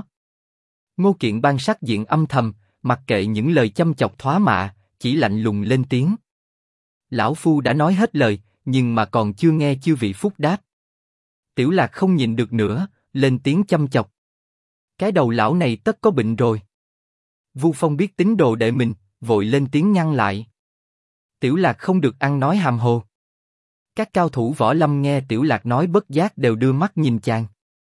Ngô Kiện Bang sắc diện âm thầm, mặc kệ những lời châm chọc thoá mạ, chỉ lạnh lùng lên tiếng. Lão phu đã nói hết lời, nhưng mà còn chưa nghe chư vị phúc đáp. Tiểu Lạc không nhịn được nữa, lên tiếng châm chọc. Cái đầu lão này tất có bệnh rồi. Vu Phong biết tính đồ đệ mình, vội lên tiếng ngăn lại. Tiểu Lạc không được ăn nói hàm hồ. Các cao thủ võ lâm nghe Tiểu Lạc nói bất giác đều đưa mắt nhìn chàng.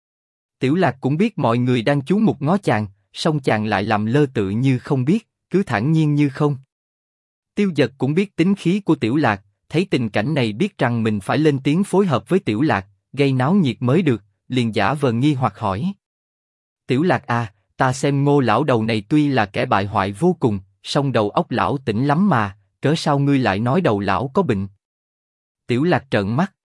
Tiểu Lạc cũng biết mọi người đang chú mục ngó chàng, song chàng lại làm lơ tự như không biết, cứ thản nhiên như không. Tiêu Dật cũng biết tính khí của Tiểu Lạc, thấy tình cảnh này biết rằng mình phải lên tiếng phối hợp với Tiểu Lạc, gây náo nhiệt mới được, liền giả vờ nghi hoặc hỏi. Tiểu Lạc à, ta xem Ngô lão đầu này tuy là kẻ bại hoại vô cùng, song đầu óc lão tỉnh lắm mà, cớ sao ngươi lại nói đầu lão có bệnh? Tiểu Lạc trợn mắt.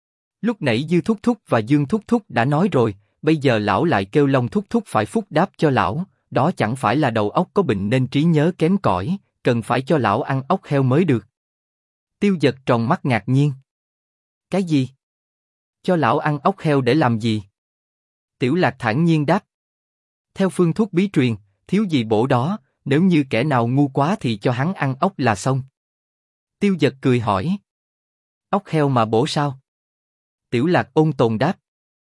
Lúc nãy Dư Thúc Thúc và Dương Thúc Thúc đã nói rồi, bây giờ lão lại kêu Long Thúc Thúc phải phúc đáp cho lão, đó chẳng phải là đầu óc có bệnh nên trí nhớ kém cỏi, cần phải cho lão ăn ốc heo mới được. Tiêu Dật tròn mắt ngạc nhiên. Cái gì? Cho lão ăn ốc heo để làm gì? Tiểu Lạc thản nhiên đáp. Theo phương thuốc bí truyền, thiếu gì bổ đó, nếu như kẻ nào ngu quá thì cho hắn ăn ốc là xong. Tiêu Dật cười hỏi. Ốc heo mà bổ sao? Tiểu Lạc ôn tồn đáp.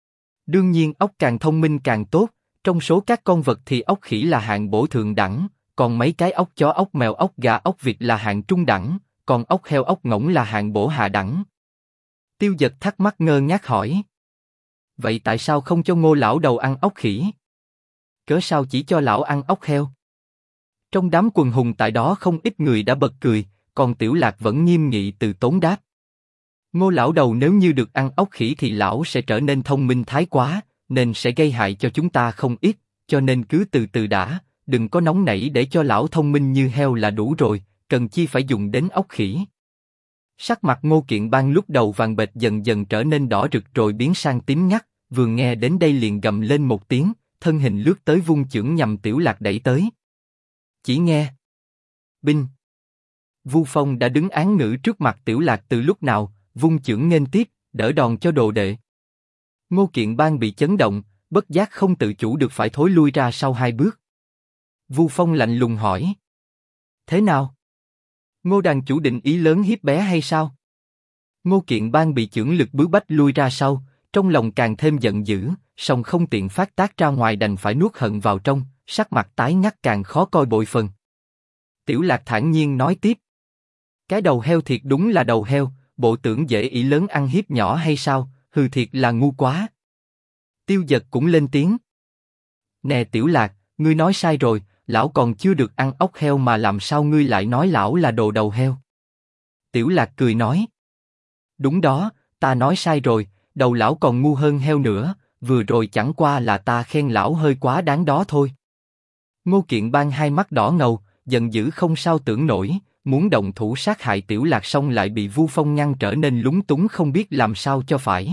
Đương nhiên ốc càng thông minh càng tốt, trong số các con vật thì ốc khỉ là hạng bổ thượng đẳng, còn mấy cái ốc chó ốc mèo ốc gà ốc vịt là hạng trung đẳng, còn ốc heo ốc ngỗng là hạng bổ hạ đẳng. Tiêu Dật thắc mắc ngơ ngác hỏi. Vậy tại sao không cho Ngô lão đầu ăn ốc khỉ? Cớ sao chỉ cho lão ăn ốc heo? Trong đám quần hùng tại đó không ít người đã bật cười, còn Tiểu Lạc vẫn nghiêm nghị từ tốn đáp. Ngô lão đầu nếu như được ăn ốc khỉ thì lão sẽ trở nên thông minh thái quá, nên sẽ gây hại cho chúng ta không ít, cho nên cứ từ từ đã, đừng có nóng nảy để cho lão thông minh như heo là đủ rồi, cần chi phải dùng đến ốc khỉ. Sắc mặt Ngô Kiện Bang lúc đầu vàng bệch dần dần trở nên đỏ rực rồi biến sang tím ngắt, vừa nghe đến đây liền gầm lên một tiếng, thân hình lướt tới vung chưởng nhằm Tiểu Lạc đẩy tới. Chỉ nghe binh. Vu Phong đã đứng án ngữ trước mặt Tiểu Lạc từ lúc nào, vung chưởng nghênh tiếp, đỡ đòn cho đồ đệ. Ngô Kiện Bang bị chấn động, bất giác không tự chủ được phải thối lui ra sau hai bước. Vu Phong lạnh lùng hỏi. Thế nào? Ngô đàn chủ định ý lớn hiếp bé hay sao? Ngô Kiện Bang bị chưởng lực bức bách lui ra sau, trong lòng càng thêm giận dữ, song không tiện phát tác ra ngoài đành phải nuốt hận vào trong, sắc mặt tái nhắc càng khó coi bội phần. Tiểu Lạc thản nhiên nói tiếp. Cái đầu heo thiệt đúng là đầu heo, bộ tưởng dễ ý lớn ăn hiếp nhỏ hay sao, hừ thiệt là ngu quá. Tiêu Dật cũng lên tiếng. Nè Tiểu Lạc, ngươi nói sai rồi, lão còn chưa được ăn ốc heo mà làm sao ngươi lại nói lão là đồ đầu heo? Tiểu Lạc cười nói. Đúng đó, ta nói sai rồi, đầu lão còn ngu hơn heo nữa, vừa rồi chẳng qua là ta khen lão hơi quá đáng đó thôi. Ngô Kiện Bang hai mắt đỏ ngầu, giận dữ không sao tưởng nổi, muốn động thủ sát hại Tiểu Lạc xong lại bị Vu Phong ngăn trở nên lúng túng không biết làm sao cho phải.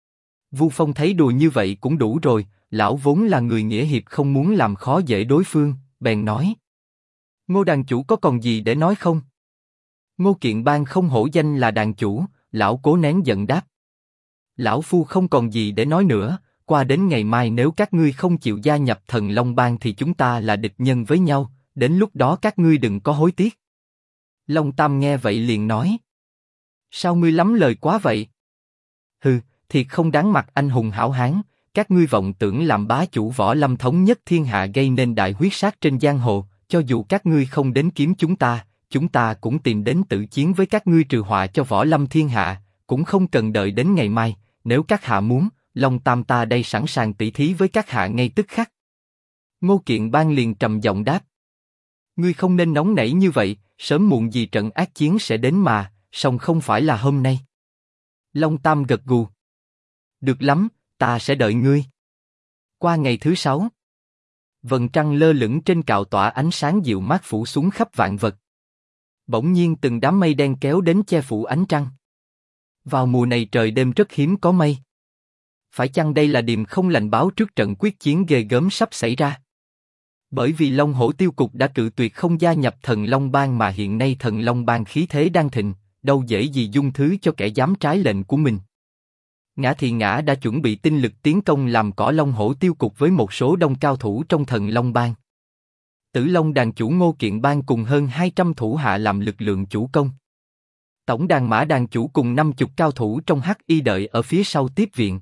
Vu Phong thấy đùa như vậy cũng đủ rồi, lão vốn là người nghĩa hiệp không muốn làm khó dễ đối phương, bèn nói. Ngô đàn chủ có còn gì để nói không? Ngô Kiện Bang không hổ danh là đàn chủ, lão cố nén giận đáp. Lão phu không còn gì để nói nữa, qua đến ngày mai nếu các ngươi không chịu gia nhập Thần Long Bang thì chúng ta là địch nhân với nhau, đến lúc đó các ngươi đừng có hối tiếc. Long Tam nghe vậy liền nói. Sao ngươi lắm lời quá vậy? Hừ, thiệt không đáng mặt anh hùng hảo hán, các ngươi vọng tưởng làm bá chủ võ lâm thống nhất thiên hạ gây nên đại huyết sát trên giang hồ, cho dù các ngươi không đến kiếm chúng ta cũng tìm đến tự chiến với các ngươi trừ họa cho võ lâm thiên hạ, cũng không cần đợi đến ngày mai, nếu các hạ muốn, Long Tam ta đây sẵn sàng tỷ thí với các hạ ngay tức khắc. Ngô Kiện Bang liền trầm giọng đáp. Ngươi không nên nóng nảy như vậy, sớm muộn gì trận ác chiến sẽ đến mà, song không phải là hôm nay. Long Tam gật gù. Được lắm, ta sẽ đợi ngươi. Qua ngày thứ 6, vầng trăng lơ lửng trên cạo tỏa ánh sáng dịu mát phủ xuống khắp vạn vật. Bỗng nhiên từng đám mây đen kéo đến che phủ ánh trăng. Vào mùa này trời đêm rất hiếm có mây. Phải chăng đây là điềm không lành báo trước trận quyết chiến ghê gớm sắp xảy ra? Bởi vì Long Hổ Tiêu Cục đã cự tuyệt không gia nhập Thần Long Bang mà hiện nay Thần Long Bang khí thế đang thịnh, đâu dễ gì dung thứ cho kẻ dám trái lệnh của mình. Ngã thì ngã đã chuẩn bị tinh lực tiến công làm cỏ Long Hổ Tiêu Cục với một số đông cao thủ trong Thần Long Bang. Tử Long đàn chủ Ngô Kiện Bang cùng hơn 200 thủ hạ làm lực lượng chủ công. Tổng đàn mã đàn chủ cùng 50 cao thủ trong Hắc Y đợi ở phía sau tiếp viện.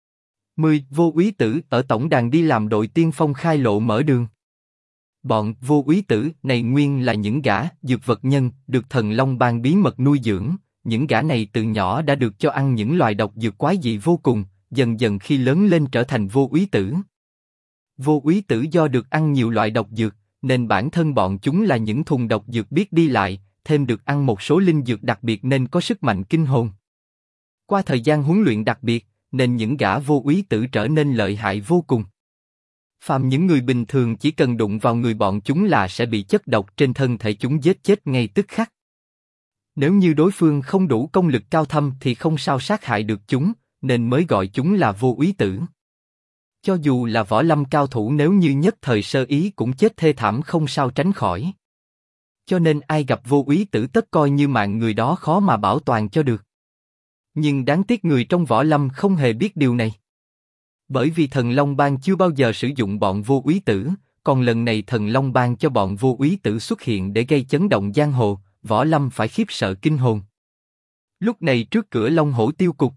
10 vô úy tử ở tổng đàn đi làm đội tiên phong khai lộ mở đường. Bọn vô úy tử này nguyên là những gã dược vật nhân được Thần Long Bang bí mật nuôi dưỡng. Những gã này từ nhỏ đã được cho ăn những loài độc dược quái dị vô cùng, dần dần khi lớn lên trở thành vô úy tử. Vô úy tử do được ăn nhiều loại độc dược, nên bản thân bọn chúng là những thùng độc dược biết đi lại, thêm được ăn một số linh dược đặc biệt nên có sức mạnh kinh hồn. Qua thời gian huấn luyện đặc biệt, nên những gã vô úy tử trở nên lợi hại vô cùng. Phàm những người bình thường chỉ cần đụng vào người bọn chúng là sẽ bị chất độc trên thân thể chúng giết chết ngay tức khắc. Nếu như đối phương không đủ công lực cao thâm thì không sao sát hại được chúng, nên mới gọi chúng là vô úy tử. Cho dù là võ lâm cao thủ nếu như nhất thời sơ ý cũng chết thê thảm không sao tránh khỏi. Cho nên ai gặp vô úy tử tất coi như mạng người đó khó mà bảo toàn cho được. Nhưng đáng tiếc người trong võ lâm không hề biết điều này. Bởi vì Thần Long Bang chưa bao giờ sử dụng bọn vô úy tử, còn lần này Thần Long Bang cho bọn vô úy tử xuất hiện để gây chấn động giang hồ, võ lâm phải khiếp sợ kinh hồn. Lúc này trước cửa Long Hổ Tiêu Cục,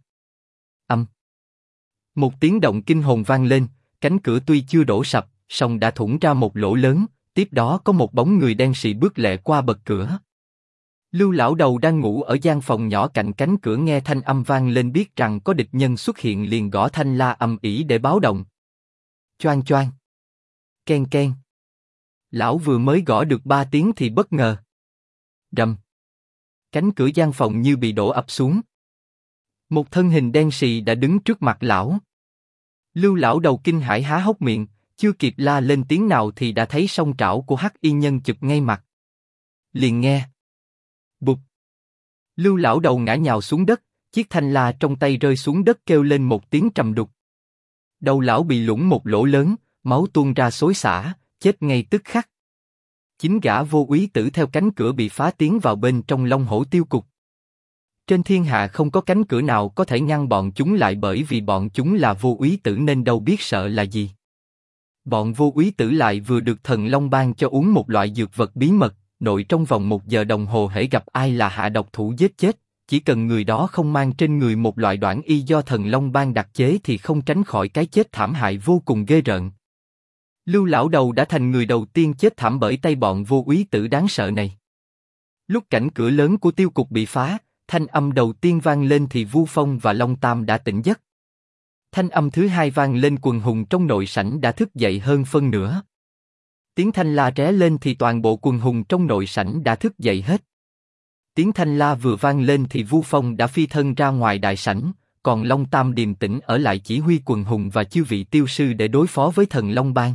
một tiếng động kinh hồn vang lên, cánh cửa tuy chưa đổ sập, song đã thủng ra một lỗ lớn, tiếp đó có một bóng người đen sì bước lẹ qua bậc cửa. Lưu lão đầu đang ngủ ở gian phòng nhỏ cạnh cánh cửa nghe thanh âm vang lên biết rằng có địch nhân xuất hiện liền gõ thanh la ầm ĩ để báo động. Choang choang, ken ken. Lão vừa mới gõ được 3 tiếng thì bất ngờ. Rầm. Cánh cửa gian phòng như bị đổ ập xuống. Một thân hình đen sì đã đứng trước mặt lão. Lưu lão đầu kinh hãi há hốc miệng, chưa kịp la lên tiếng nào thì đã thấy song trảo của Hắc Y nhân chụp ngay mặt. Liền nghe. Bụp. Lưu lão đầu ngã nhào xuống đất, chiếc thanh la trong tay rơi xuống đất kêu lên một tiếng trầm đục. Đầu lão bị lủng một lỗ lớn, máu tuôn ra xối xả, chết ngay tức khắc. 9 gã vô úy tử theo cánh cửa bị phá tiến vào bên trong Long Hổ Tiêu Cục. Trên thiên hạ không có cánh cửa nào có thể ngăn bọn chúng lại bởi vì bọn chúng là vô úy tử nên đâu biết sợ là gì. Bọn vô úy tử lại vừa được Thần Long Bang cho uống một loại dược vật bí mật, nội trong vòng 1 giờ đồng hồ hễ gặp ai là hạ độc thủ giết chết, chỉ cần người đó không mang trên người một loại đoản y do Thần Long Bang đặc chế thì không tránh khỏi cái chết thảm hại vô cùng ghê rợn. Lưu lão đầu đã thành người đầu tiên chết thảm bởi tay bọn vô úy tử đáng sợ này. Lúc cảnh cửa lớn của Tiêu Cục bị phá, thanh âm đầu tiên vang lên thì Vu Phong và Long Tam đã tỉnh giấc. Thanh âm thứ hai vang lên quần hùng trong nội sảnh đã thức dậy hơn phân nửa. Tiếng thanh la ré lên thì toàn bộ quần hùng trong nội sảnh đã thức dậy hết. Tiếng thanh la vừa vang lên thì Vu Phong đã phi thân ra ngoài đại sảnh, còn Long Tam điềm tĩnh ở lại chỉ huy quần hùng và chư vị tiêu sư để đối phó với thần Long Bang.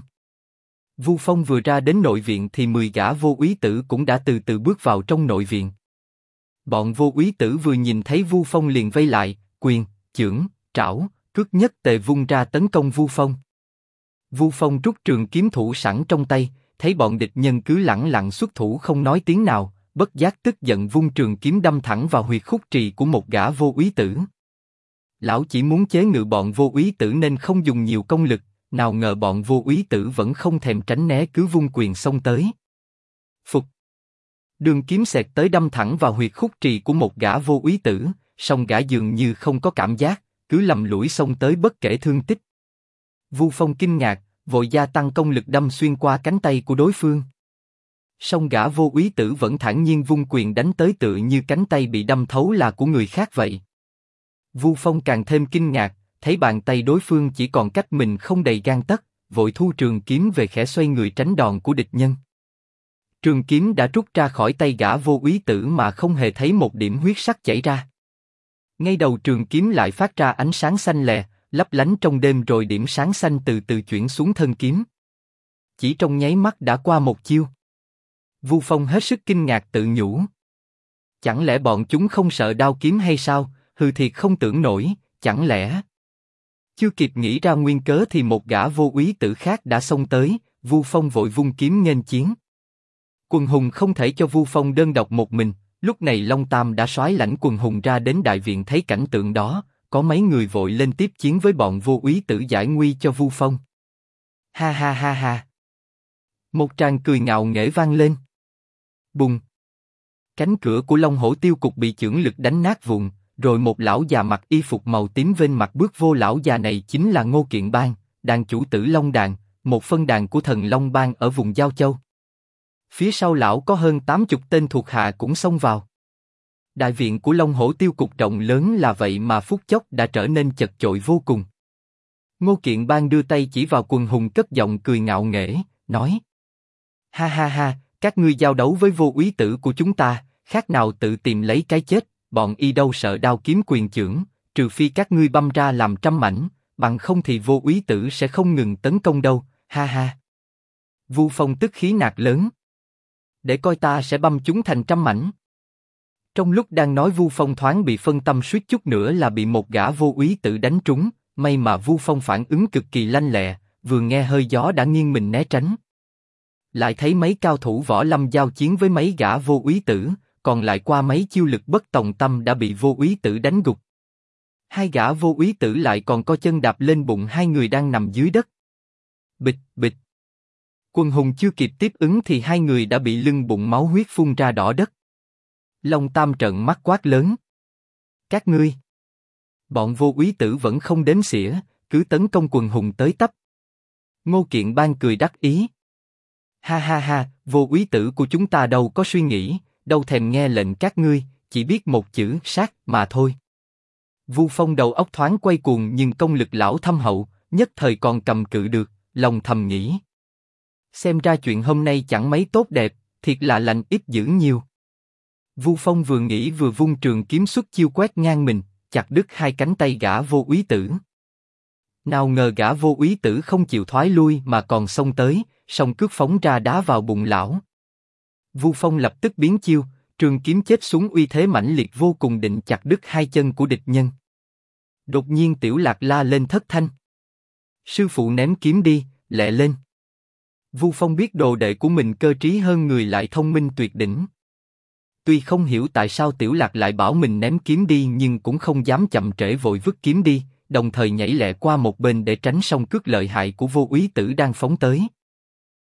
Vu Phong vừa ra đến nội viện thì 10 gã vô úy tử cũng đã từ từ bước vào trong nội viện. Bọn vô úy tử vừa nhìn thấy Vu Phong liền vây lại, quyền, chưởng, trảo, cước nhất tề vung ra tấn công Vu Phong. Vu Phong rút trường kiếm thủ sẵn trong tay, thấy bọn địch nhân cứ lẳng lặng xuất thủ không nói tiếng nào, bất giác tức giận vung trường kiếm đâm thẳng vào huyệt khúc trì của một gã vô úy tử. Lão chỉ muốn chế ngự bọn vô úy tử nên không dùng nhiều công lực, nào ngờ bọn vô úy tử vẫn không thèm tránh né cứ vung quyền xông tới. Phục. Đường kiếm xẹt tới đâm thẳng vào huyệt khúc trì của một gã vô úy tử, song gã dường như không có cảm giác, cứ lầm lũi xông tới bất kể thương tích. Vu Phong kinh ngạc, vội gia tăng công lực đâm xuyên qua cánh tay của đối phương. Song gã vô úy tử vẫn thản nhiên vung quyền đánh tới tựa như cánh tay bị đâm thấu là của người khác vậy. Vu Phong càng thêm kinh ngạc, thấy bàn tay đối phương chỉ còn cách mình không đầy gang tấc, vội thu trường kiếm về khẽ xoay người tránh đòn của địch nhân. Trường kiếm đã rút ra khỏi tay gã vô úy tử mà không hề thấy một điểm huyết sắc chảy ra. Ngay đầu trường kiếm lại phát ra ánh sáng xanh lè, lấp lánh trong đêm rồi điểm sáng xanh từ từ chuyển xuống thân kiếm. Chỉ trong nháy mắt đã qua một chiêu. Vu Phong hết sức kinh ngạc tự nhủ. Chẳng lẽ bọn chúng không sợ đao kiếm hay sao? Hừ, thiệt không tưởng nổi, chẳng lẽ... Chưa kịp nghĩ ra nguyên cớ thì một gã vô úy tử khác đã xông tới, Vu Phong vội vung kiếm nghênh chiến. Quần hùng không thể cho Vu Phong đơn độc một mình, lúc này Long Tam đã soái lãnh quần hùng ra đến đại viện thấy cảnh tượng đó, có mấy người vội lên tiếp chiến với bọn vô úy tử giải nguy cho Vu Phong. Ha ha ha ha. Một tràng cười ngạo nghễ vang lên. Bùng. Cánh cửa của Long Hổ Tiêu Cục bị chưởng lực đánh nát vụn, rồi một lão già mặc y phục màu tím vênh mặt bước vô. Lão già này chính là Ngô Kiện Bang, đàn chủ Tử Long Đàn, một phân đàn của thần Long Bang ở vùng Giao Châu. Phía sau lão có hơn 80 tên thuộc hạ cũng xông vào. Đại viện của Long Hổ Tiêu Cục rộng lớn là vậy mà phút chốc đã trở nên chật chội vô cùng. Ngô Kiện Bang đưa tay chỉ vào quần hùng cất giọng cười ngạo nghễ, nói: Ha ha ha, các ngươi giao đấu với vô úy tử của chúng ta, khác nào tự tìm lấy cái chết, bọn y đâu sợ đao kiếm quyền chưởng, trừ phi các ngươi băm ra làm trăm mảnh, bằng không thì vô úy tử sẽ không ngừng tấn công đâu, ha ha. Vu Phong tức khí nạt lớn. Để coi ta sẽ băm chúng thành trăm mảnh. Trong lúc đang nói Vu Phong thoáng bị phân tâm suýt chút nữa là bị một gã vô úy tử đánh trúng, may mà Vu Phong phản ứng cực kỳ lanh lẹ, vừa nghe hơi gió đã nghiêng mình né tránh. Lại thấy mấy cao thủ võ lâm giao chiến với mấy gã vô úy tử, còn lại qua mấy chiêu lực bất tòng tâm đã bị vô úy tử đánh gục. Hai gã vô úy tử lại còn co chân đạp lên bụng hai người đang nằm dưới đất. Bịch bịch. Quần hùng chưa kịp tiếp ứng thì hai người đã bị lưng bụng máu huyết phun ra đỏ đất. Long Tam trợn mắt quát lớn: Các ngươi! Bọn vô úy tử vẫn không đếm xỉa, cứ tấn công quần hùng tới tấp. Ngô Kiện Bang cười đắc ý: Ha ha ha, vô úy tử của chúng ta đâu có suy nghĩ, đâu thèm nghe lệnh các ngươi, chỉ biết một chữ sát mà thôi. Vu Phong đầu óc thoáng quay cuồng nhưng công lực lão thâm hậu, nhất thời còn cầm cự được, lòng thầm nghĩ: Xem ra chuyện hôm nay chẳng mấy tốt đẹp, thiệt là lành ít dữ nhiều. Vu Phong vừa nghĩ vừa vung trường kiếm xuất chiêu quét ngang mình, chặt đứt hai cánh tay gã vô úy tử. Nào ngờ gã vô úy tử không chịu thoái lui mà còn xông tới, song cước phóng ra đá vào bụng lão. Vu Phong lập tức biến chiêu, trường kiếm chếp xuống uy thế mãnh liệt vô cùng định chặt đứt hai chân của địch nhân. Đột nhiên Tiểu Lạc la lên thất thanh: Sư phụ ném kiếm đi, lẹ lên! Vu Phong biết đồ đệ của mình cơ trí hơn người lại thông minh tuyệt đỉnh. Tuy không hiểu tại sao Tiểu Lạc lại bảo mình ném kiếm đi nhưng cũng không dám chậm trễ vội vứt kiếm đi, đồng thời nhảy lẹ qua một bên để tránh song cước lợi hại của vô úy tử đang phóng tới.